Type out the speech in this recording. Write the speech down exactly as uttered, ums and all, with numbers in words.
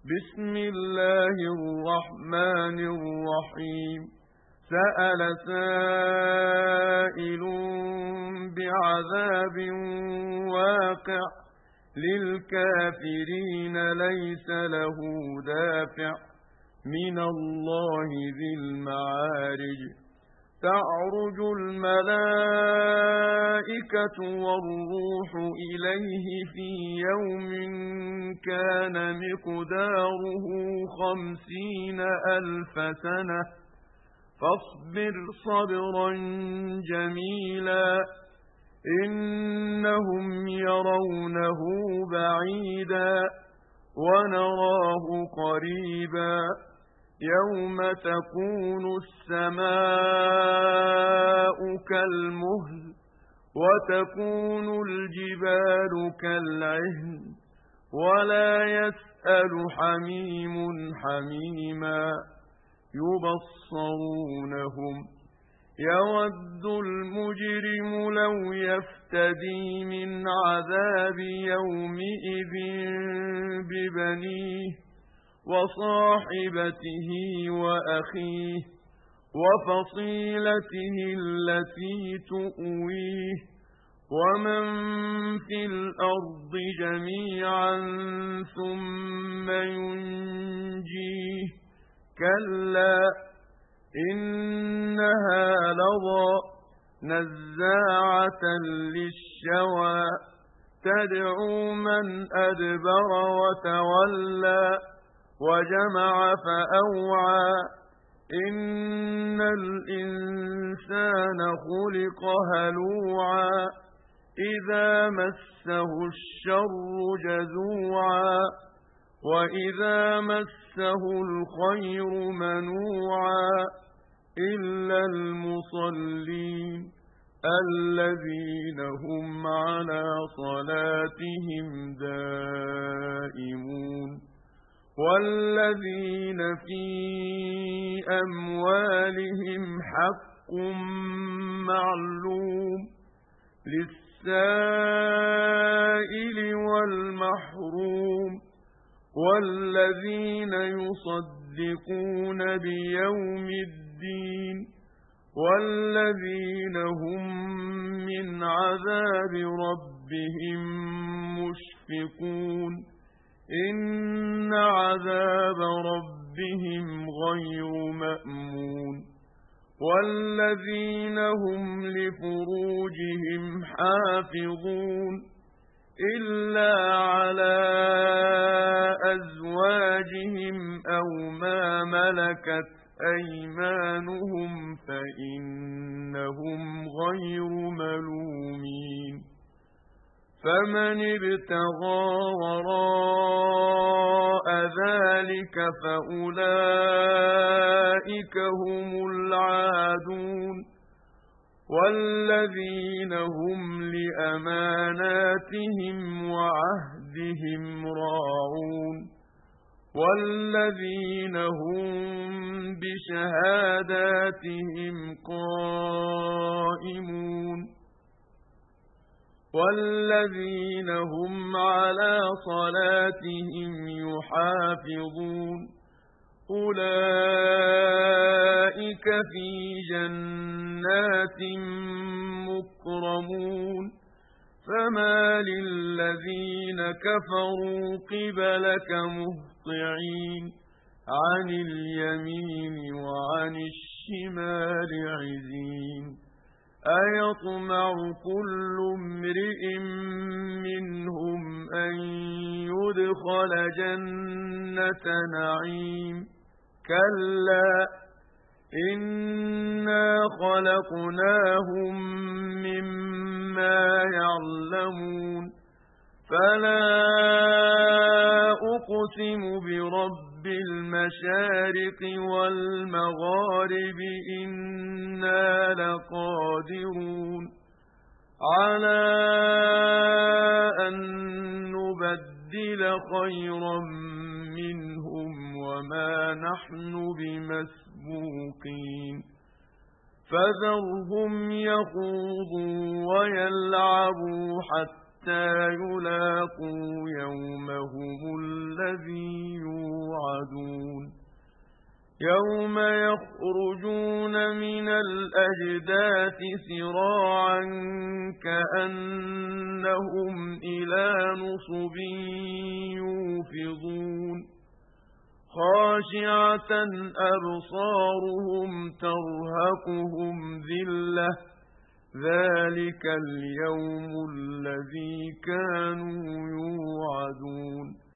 بسم الله الرحمن الرحيم سأل سائل بعذاب واقع للكافرين ليس له دافع من الله ذي المعارج تعرج الملائكة والروح إليه في يوم كان مقداره خمسين ألف سنة فاصبر صبرا جميلا إنهم يرونه بعيدا ونراه قريبا يوم تكون السماء كالمهل وتكون الجبال كالعهن ولا يسأل حميم حميما يبصرونهم يود المجرم لو يفتدي من عذاب يومئذ ببنيه وصاحبته وأخيه وفصيلته التي تؤويه ومن في الأرض جميعا ثم ينجيه كلا إنها لظى نزاعة للشوى تدعو من أدبر وتولى وجمع فأوعى إن الإنسان خلق هلوعا إذا مسه الشر جزوعا وإذا مسه الخير منوعا إلا المصلين الذين هم على صلاتهم دائمون والذين في أموالهم حق معلوم للسائل والمحروم والذين يصدقون بيوم الدين والذين هم من عذاب ربهم مشفقون إن عذاب ربهم غير مأمون والذين هم لفروجهم حافظون إلا على أزواجهم أو ما ملكت أيمانهم فإنهم غير ملومين فمن ابتغى وراء ذلك فأولئك هم العادون والذين هم لأماناتهم وعهدهم راعون والذين هم بشهاداتهم قائمون والذين هم على صلاتهم يحافظون أولئك في جنات مكرمون فما للذين كفروا قبلك مهطعين عن اليمين وعن الشمال عزين أيطمع كل امرئ منهم أن يدخل جنة نعيم كلا إنا خلقناهم مما يعلمون فلا أقسم برب المشارق والمغارب إنا لقادرون على أن نبدل خيرا منهم وما نحن بمسبوقين فذرهم يخوضوا ويلعبوا حتى يلاقوا يومهم الذي يوعدون يوعدون يوم يخرجون من الأجداث سراعا كأنهم إلى نصب يوفضون خاشعة أبصارهم ترهقهم ذلة ذلك اليوم الذي كانوا يوعدون